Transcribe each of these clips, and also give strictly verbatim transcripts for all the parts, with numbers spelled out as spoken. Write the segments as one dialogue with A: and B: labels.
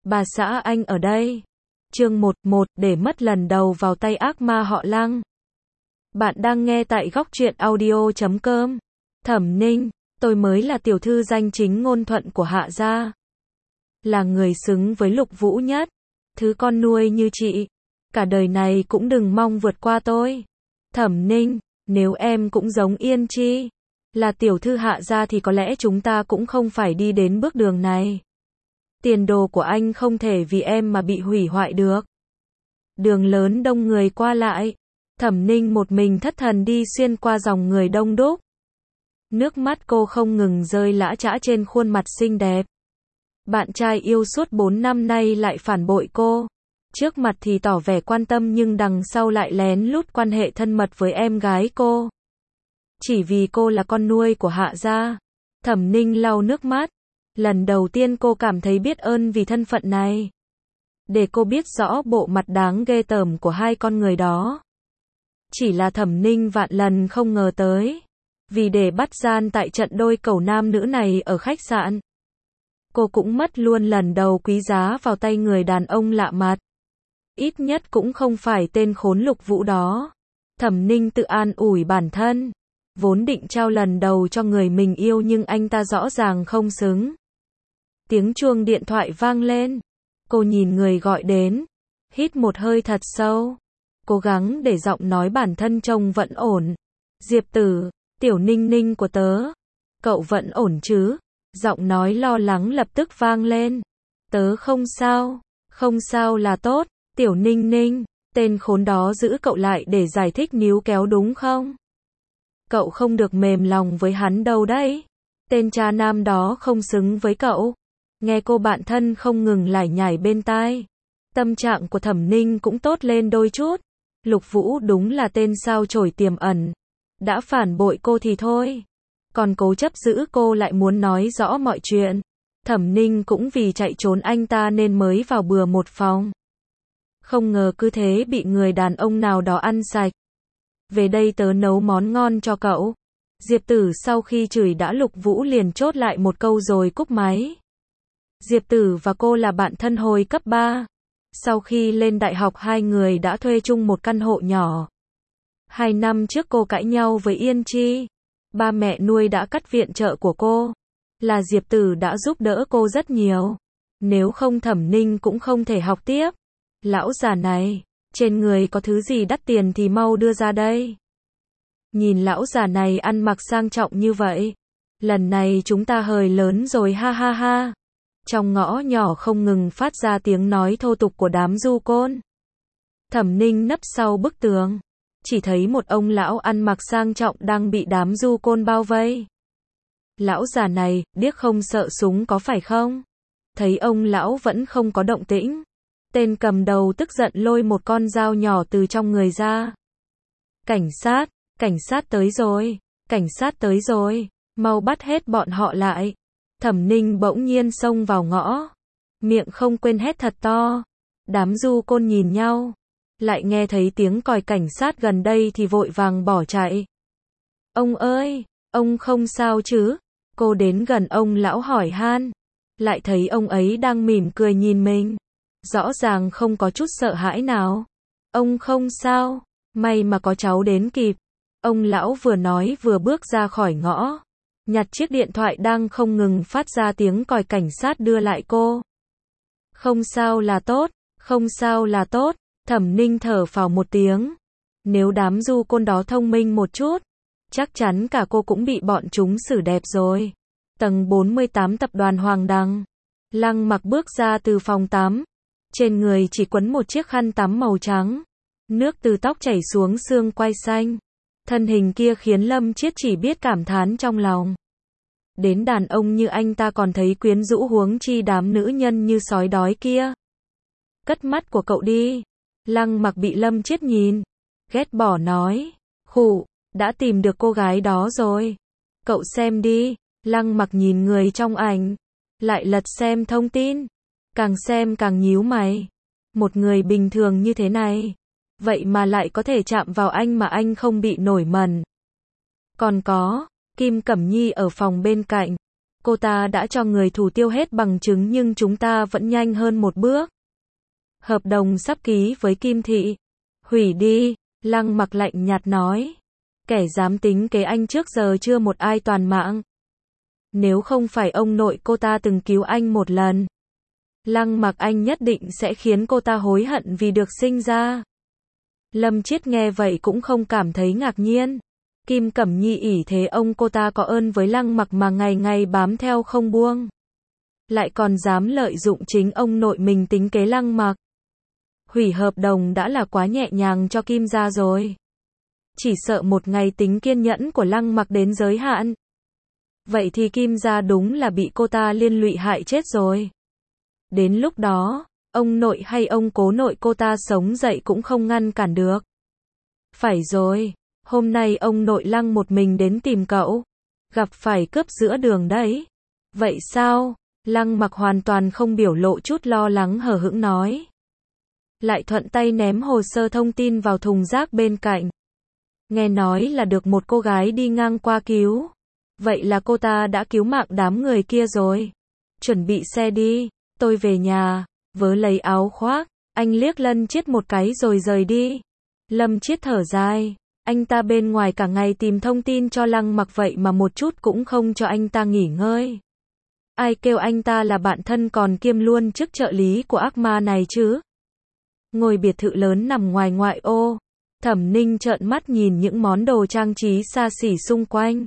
A: Bà xã anh ở đây. Chương một một để mất lần đầu vào tay ác ma họ Lăng. Bạn đang nghe tại góc truyện audio chấm com. Thẩm Ninh, tôi mới là tiểu thư danh chính ngôn thuận của Hạ gia. Là người xứng với Lục Vũ nhất. Thứ con nuôi như chị. Cả đời này cũng đừng mong vượt qua tôi. Thẩm Ninh, nếu em cũng giống Yên Chi, là tiểu thư Hạ gia thì có lẽ chúng ta cũng không phải đi đến bước đường này. Tiền đồ của anh không thể vì em mà bị hủy hoại được. Đường lớn đông người qua lại. Thẩm Ninh một mình thất thần đi xuyên qua dòng người đông đúc. Nước mắt cô không ngừng rơi lã chã trên khuôn mặt xinh đẹp. Bạn trai yêu suốt bốn năm nay lại phản bội cô. Trước mặt thì tỏ vẻ quan tâm nhưng đằng sau lại lén lút quan hệ thân mật với em gái cô. Chỉ vì cô là con nuôi của Hạ gia. Thẩm Ninh lau nước mắt. Lần đầu tiên cô cảm thấy biết ơn vì thân phận này. Để cô biết rõ bộ mặt đáng ghê tởm của hai con người đó. Chỉ là Thẩm Ninh vạn lần không ngờ tới. Vì để bắt gian tại trận đôi cầu nam nữ này ở khách sạn, cô cũng mất luôn lần đầu quý giá vào tay người đàn ông lạ mặt. Ít nhất cũng không phải tên khốn Lục Vũ đó. Thẩm Ninh tự an ủi bản thân. Vốn định trao lần đầu cho người mình yêu nhưng anh ta rõ ràng không xứng. Tiếng chuông điện thoại vang lên. Cô nhìn người gọi đến. Hít một hơi thật sâu. Cố gắng để giọng nói bản thân trông vẫn ổn. Diệp Tử, tiểu Ninh Ninh của tớ. Cậu vẫn ổn chứ? Giọng nói lo lắng lập tức vang lên. Tớ không sao. Không sao là tốt. Tiểu Ninh Ninh, tên khốn đó giữ cậu lại để giải thích níu kéo đúng không? Cậu không được mềm lòng với hắn đâu đấy. Tên cha nam đó không xứng với cậu. Nghe cô bạn thân không ngừng lải nhải bên tai. Tâm trạng của Thẩm Ninh cũng tốt lên đôi chút. Lục Vũ đúng là tên sao chổi tiềm ẩn. Đã phản bội cô thì thôi. Còn cố chấp giữ cô lại muốn nói rõ mọi chuyện. Thẩm Ninh cũng vì chạy trốn anh ta nên mới vào bừa một phòng. Không ngờ cứ thế bị người đàn ông nào đó ăn sạch. Về đây tớ nấu món ngon cho cậu. Diệp Tử sau khi chửi đã Lục Vũ liền chốt lại một câu rồi cúp máy. Diệp Tử và cô là bạn thân hồi cấp ba. Sau khi lên đại học hai người đã thuê chung một căn hộ nhỏ. Hai năm trước cô cãi nhau với Yên Chi. Ba mẹ nuôi đã cắt viện trợ của cô. Là Diệp Tử đã giúp đỡ cô rất nhiều. Nếu không Thẩm Ninh cũng không thể học tiếp. Lão già này, trên người có thứ gì đắt tiền thì mau đưa ra đây. Nhìn lão già này ăn mặc sang trọng như vậy. Lần này chúng ta hời lớn rồi ha ha ha. Trong ngõ nhỏ không ngừng phát ra tiếng nói thô tục của đám du côn. Thẩm Ninh nấp sau bức tường. Chỉ thấy một ông lão ăn mặc sang trọng đang bị đám du côn bao vây. Lão già này, điếc không sợ súng có phải không? Thấy ông lão vẫn không có động tĩnh. Tên cầm đầu tức giận lôi một con dao nhỏ từ trong người ra. Cảnh sát, cảnh sát tới rồi, cảnh sát tới rồi, mau bắt hết bọn họ lại. Thẩm Ninh bỗng nhiên xông vào ngõ. Miệng không quên hét thật to. Đám du côn nhìn nhau. Lại nghe thấy tiếng còi cảnh sát gần đây thì vội vàng bỏ chạy. Ông ơi, ông không sao chứ? Cô đến gần ông lão hỏi han. Lại thấy ông ấy đang mỉm cười nhìn mình. Rõ ràng không có chút sợ hãi nào. Ông không sao, may mà có cháu đến kịp. Ông lão vừa nói vừa bước ra khỏi ngõ. Nhặt chiếc điện thoại đang không ngừng phát ra tiếng còi cảnh sát đưa lại cô. Không sao là tốt, không sao là tốt. Thẩm Ninh thở phào một tiếng. Nếu đám du côn đó thông minh một chút, chắc chắn cả cô cũng bị bọn chúng xử đẹp rồi. Tầng bốn mươi tám tập đoàn Hoàng Đằng. Lăng Mặc bước ra từ phòng tắm. Trên người chỉ quấn một chiếc khăn tắm màu trắng. Nước từ tóc chảy xuống xương quai xanh. Thân hình kia khiến Lâm Chiết chỉ biết cảm thán trong lòng. Đến đàn ông như anh ta còn thấy quyến rũ huống chi đám nữ nhân như sói đói kia. Cất mắt của cậu đi. Lăng Mặc bị Lâm Chiết nhìn. Ghét bỏ nói. Khụ, đã tìm được cô gái đó rồi. Cậu xem đi. Lăng Mặc nhìn người trong ảnh. Lại lật xem thông tin. Càng xem càng nhíu mày. Một người bình thường như thế này. Vậy mà lại có thể chạm vào anh mà anh không bị nổi mẩn. Còn có, Kim Cẩm Nhi ở phòng bên cạnh. cô ta đã cho người thủ tiêu hết bằng chứng nhưng chúng ta vẫn nhanh hơn một bước. Hợp đồng sắp ký với Kim Thị. Hủy đi, Lăng Mặc lạnh nhạt nói. Kẻ dám tính kế anh trước giờ chưa một ai toàn mạng. Nếu không phải ông nội cô ta từng cứu anh một lần, Lăng Mặc anh nhất định sẽ khiến cô ta hối hận vì được sinh ra. Lâm Chiết nghe vậy cũng không cảm thấy ngạc nhiên. Kim Cẩm Nhi ỷ thế ông cô ta có ơn với Lăng Mặc mà ngày ngày bám theo không buông. Lại còn dám lợi dụng chính ông nội mình tính kế Lăng Mặc. Hủy hợp đồng đã là quá nhẹ nhàng cho Kim gia rồi. Chỉ sợ một ngày tính kiên nhẫn của Lăng Mặc đến giới hạn. Vậy thì Kim gia đúng là bị cô ta liên lụy hại chết rồi. Đến lúc đó, ông nội hay ông cố nội cô ta sống dậy cũng không ngăn cản được. Phải rồi, hôm nay ông nội Lăng một mình đến tìm cậu. Gặp phải cướp giữa đường đấy. Vậy sao? Lăng Mặc hoàn toàn không biểu lộ chút lo lắng hờ hững nói. Lại thuận tay ném hồ sơ thông tin vào thùng rác bên cạnh. Nghe nói là được một cô gái đi ngang qua cứu. Vậy là cô ta đã cứu mạng đám người kia rồi. Chuẩn bị xe đi, tôi về nhà, vớ lấy áo khoác, anh liếc Lâm Chiết một cái rồi rời đi. Lâm Chiết thở dài, anh ta bên ngoài cả ngày tìm thông tin cho Lăng Mặc vậy mà một chút cũng không cho anh ta nghỉ ngơi. Ai kêu anh ta là bạn thân còn kiêm luôn chức trợ lý của ác ma này chứ? Ngôi biệt thự lớn nằm ngoài ngoại ô. Thẩm Ninh trợn mắt nhìn những món đồ trang trí xa xỉ xung quanh.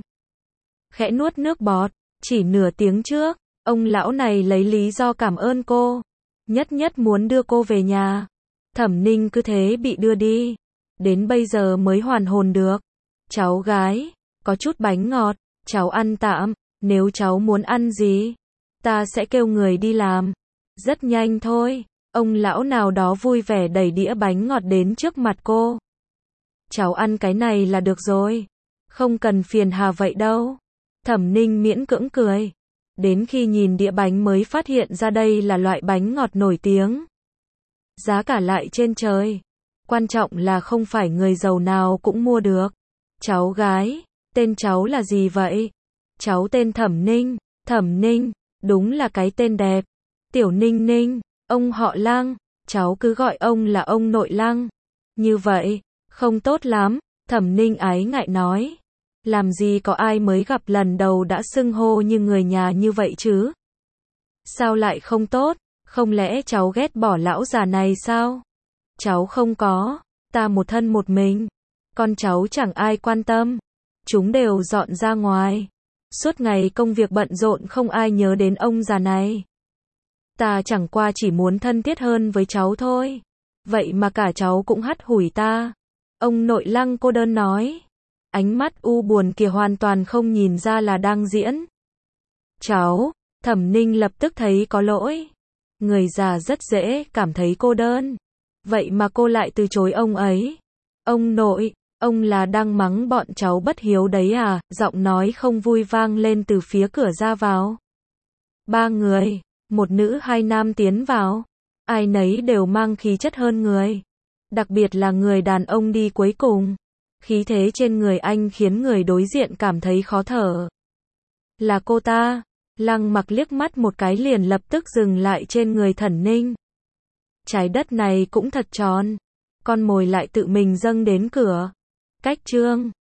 A: Khẽ nuốt nước bọt, chỉ nửa tiếng trước, ông lão này lấy lý do cảm ơn cô. Nhất nhất muốn đưa cô về nhà. Thẩm Ninh cứ thế bị đưa đi. Đến bây giờ mới hoàn hồn được. Cháu gái, có chút bánh ngọt, cháu ăn tạm, nếu cháu muốn ăn gì, ta sẽ kêu người đi làm. Rất nhanh thôi, ông lão nào đó vui vẻ đẩy đĩa bánh ngọt đến trước mặt cô. Cháu ăn cái này là được rồi, không cần phiền hà vậy đâu. Thẩm Ninh miễn cưỡng cười. Đến khi nhìn đĩa bánh mới phát hiện ra đây là loại bánh ngọt nổi tiếng. Giá cả lại trên trời. Quan trọng là không phải người giàu nào cũng mua được. Cháu gái, tên cháu là gì vậy? Cháu tên Thẩm Ninh. Thẩm Ninh, đúng là cái tên đẹp. Tiểu Ninh Ninh, ông họ Lăng, cháu cứ gọi ông là ông nội Lăng. Như vậy, không tốt lắm, Thẩm Ninh ái ngại nói. Làm gì có ai mới gặp lần đầu đã xưng hô như người nhà như vậy chứ? Sao lại không tốt? Không lẽ cháu ghét bỏ lão già này sao? Cháu không có, ta một thân một mình. Con cháu chẳng ai quan tâm. Chúng đều dọn ra ngoài. Suốt ngày công việc bận rộn không ai nhớ đến ông già này. Ta chẳng qua chỉ muốn thân thiết hơn với cháu thôi. Vậy mà cả cháu cũng hắt hủi ta. Ông nội Lăng cô đơn nói. Ánh mắt u buồn kia hoàn toàn không nhìn ra là đang diễn. Cháu, Thẩm Ninh lập tức thấy có lỗi. Người già rất dễ cảm thấy cô đơn. Vậy mà cô lại từ chối ông ấy. Ông nội, ông là đang mắng bọn cháu bất hiếu đấy à? Giọng nói không vui vang lên từ phía cửa ra vào. Ba người, một nữ hai nam tiến vào. Ai nấy đều mang khí chất hơn người. Đặc biệt là người đàn ông đi cuối cùng. Khí thế trên người anh khiến người đối diện cảm thấy khó thở. Là cô ta. Lăng Mặc liếc mắt một cái liền lập tức dừng lại trên người Thẩm Ninh. Trái đất này cũng thật tròn. Con mồi lại tự mình dâng đến cửa. Cách chương